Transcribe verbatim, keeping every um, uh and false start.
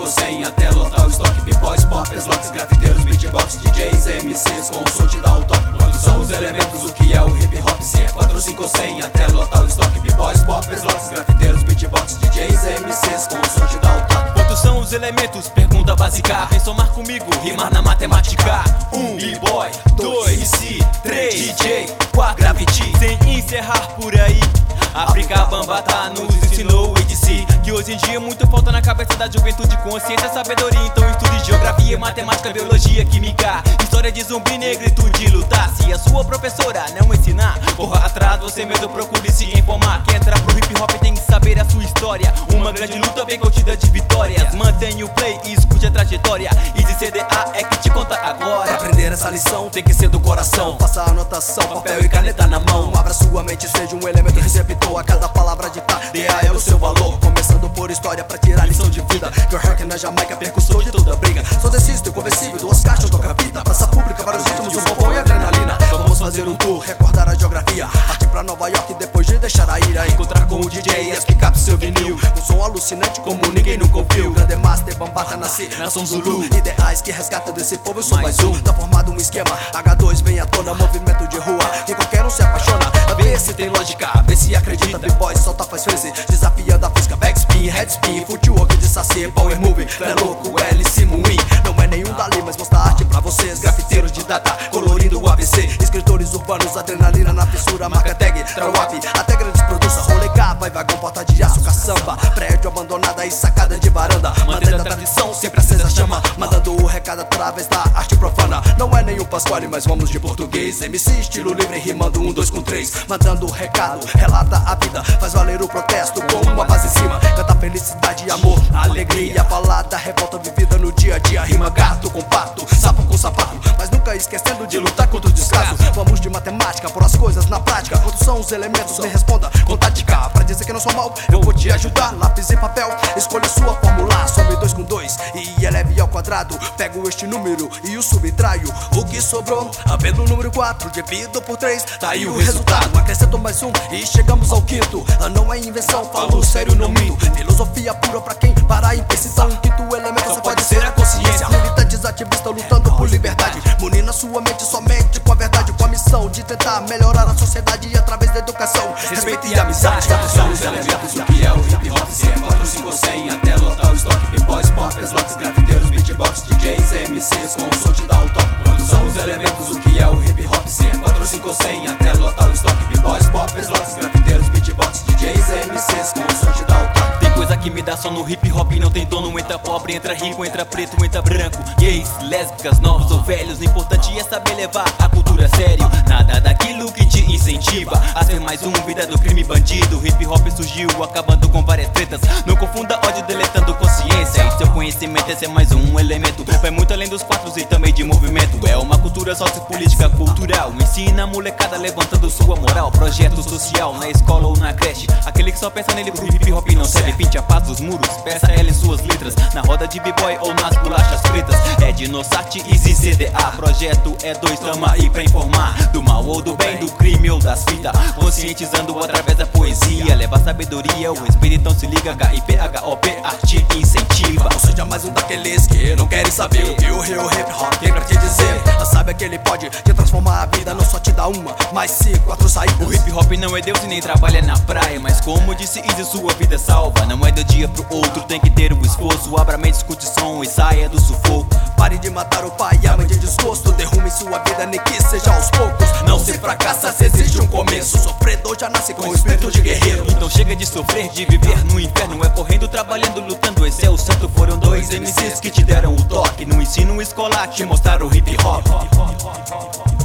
cinco cem até lotar o estoque. B-boys, poppers, locks, grafiteiros, beatbox, D Js, M Cs, com o som te dá o toque. Quantos são os elementos, o que é o hip hop? Se é quatro, cinco, cem até lotar o estoque. B-boys, poppers, locks, grafiteiros, beatbox, D Js, M Cs, com o som te dá o toque. Quantos são os elementos? Pergunta básica. Vem somar comigo, rimar na matemática. Um, B-boy, dois, M C, três, D J, quatro, Gravity. Sem encerrar por aí, África Bambaataa nos ensinou o A D C, que hoje em dia muito falta na cabeça da juventude. Consciência, sabedoria, então estude geografia, matemática, biologia, química, história de zumbi, negritude, lutar. Se a sua professora não ensinar, corra atrás, você mesmo procure se informar. Quem entrar pro hip hop tem que saber a sua história. Uma grande luta bem contida de vitórias. Mantenha o play e escute a trajetória. Easy C D A é que te conta agora. Pra aprender essa lição tem que ser do coração. Faça a anotação, papel e caneta na mão. Abra sua mente, seja um elemento receptor. A cada palavra dita, dê a ela o seu valor. Começando por história pra tirar lição de vida. Que o rock na Jamaica, percussor de toda briga. Sou deciso, convencível, duas caixas, toca fita. Praça pública, vários ritmos, um bombom e adrenalina. Vamos fazer um tour, recordar a geografia. Partir pra Nova York depois de deixar a ira. Encontrar com o D J e as que captam seu vinil. Um som alucinante como ninguém nunca ouviu. Grande Master, Bambaataa, nasci, nação Zulu. Ideais que resgata desse povo, eu sou mais um. Tá formado um esquema, H dois vem à tona. Movimento de rua, que qualquer um se apaixona. Vê se tem lógica, vê se acredita. B-boy solta, faz frase, desafiando a física. Backspin, headspin, footwork de saci, power moving. Não é louco, é Alice Moon. Não é nenhum dali, mas mostra arte pra vocês. Grafiteiros de data, colorindo o A B C. Escritores urbanos, adrenalina na fissura. Marca tag, trawap, até grandes produtos. Rolegar, vai vagão, porta de aço, caçamba. Prédio abandonada e sacada de varanda. Mantendo a tradição, sempre acesa a chama. Mandando o recado através da arte profana. Não é nenhum Pasquale, mas vamos de português. M C estilo livre, rimando um, dois com três. Mandando o recado, relata a vida. Faz valer o protesto com uma base em cima. Canta felicidade, amor, alegria. Falar da revolta vivida no dia a dia. Rima gato com pato, sapo com sapato. Mas nunca esquecendo de lutar contra o descaso. Vamos de matemática, por as coisas na prática. Quantos são os elementos? Me responda com tática. Pra dizer que não sou mal, eu vou te ajudar. Lápis e papel, escolha sua fórmula. Some dois com dois e eleve ao quadrado. Pego este número e o subtraio. O que sobrou? Apenas o número quatro dividido por três. Tá aí o resultado. Acrescento mais um e chegamos ao quinto. Não é invenção, falo sério, não minto. Filosofia pura pra quem para imprecisão. Um quinto elemento só pode ser a consciência. Militantes ativistas lutando por liberdade. Munindo a sua mente somente com a verdade. Com a missão de tentar melhorar a sociedade através da educação, respeito e amizade. Quantos são os elementos, o que é o hip hop? Se é quatro, cinco, cem até lotar o estoque. B-boys, poppers, locks, grafiteiros, beatbox, D Js, M Cs, com o som te dá o toque. Quantos são os elementos, o que é o hip hop? Se é quatro, cinco, cem até lotar o estoque. B-boys, poppers, locks, grafiteiros, beatbox, D Js, M Cs, com o som te dá o toque. Tem coisa que me dá só no hip hop, não tem dono. Entra pobre, entra rico, entra preto, entra branco. Gays, lésbicas, novos ou velhos. O importante é saber levar a cultura a sério. Nada daquilo que te incentiva a ser mais um, vida do crime bandido. Hip hop surgiu acabando com várias tretas. Não confunda ódio deletando consciência. E seu conhecimento é ser mais um elemento. Vai muito além dos quatro e também de movimento. É uma cultura sociopolítica cultural. Ensina a molecada levantando sua moral. Projeto social na escola ou na creche. Aquele que só pensa nele pro hip hop não serve. Pinte a paz dos muros, peça ela em suas letras. Na roda de b-boy ou nas bolachas pretas. É Dinossart, Easy C D A. Projeto é dois, tamo aí pra informar. Do mal ou do bem, do crime ou das fitas. Conscientizando através da poesia. Leva sabedoria, o espírito então se liga. H I P H O P, arte incentiva. Não seja mais um daqueles que não querem saber o que o real hip hop tem pra te dizer. Sabe que ele pode te transformar a vida, não só te dá uma, mas se quatro saídas. O hip hop não é Deus e nem trabalha na praia. Mas como disse Easy, sua vida salva. Não é do dia pro outro, tem que ter o esforço. Abra a mente, escute som e saia do sufoco. Pare de matar o pai e a mãe de desgosto. Derrume sua vida, nem que seja aos poucos. Não se fracassa se existe um começo. Sofredor já nasce com o espírito de guerreiro. Então chega de sofrer, de viver no inferno. É correndo, trabalhando, lutando, esse é o santo. Foram dois M Cs que te deram o toque. No ensino escolar te mostraram o hip hop.